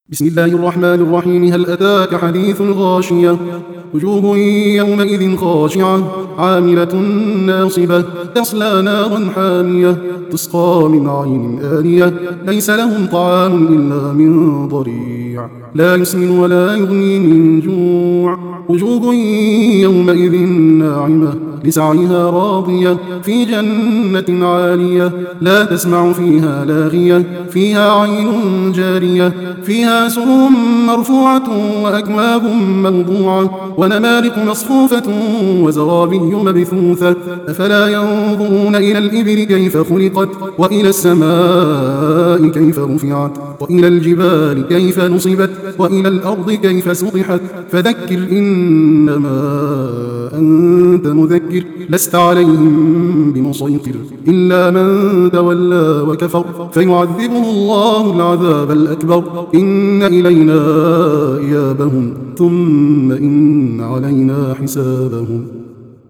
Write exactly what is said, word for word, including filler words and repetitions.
بسم الله الرحمن الرحيم. هل أتاك حديث الغاشية؟ وجوه يومئذ خاشعة عاملة ناصبة تصلى نارا حامية تسقى من عين آنية ليس لهم طعام إلا من ضريع لا يسمن ولا يغني من جوع. وجوه يومئذ ناعمة لسعيها راضية في جنة عالية لا تسمع فيها لاغية فيها عين جارية فيها سرور مرفوعة وأكواب موضوعة ونمارق مصفوفة وزرابي مبثوثة. أفلا ينظرون إلى الإبل كيف خلقت وإلى السماء كيف رفعت وإلى الجبال كيف نصبت وإلى الأرض كيف سطحت. فذكر إنما أنت مذكر لست عليهم بمسيطر إلا من تولى وكفر فيعذبه الله العذاب الأكبر إن إلينا إيابهم ثم إن علينا حسابهم.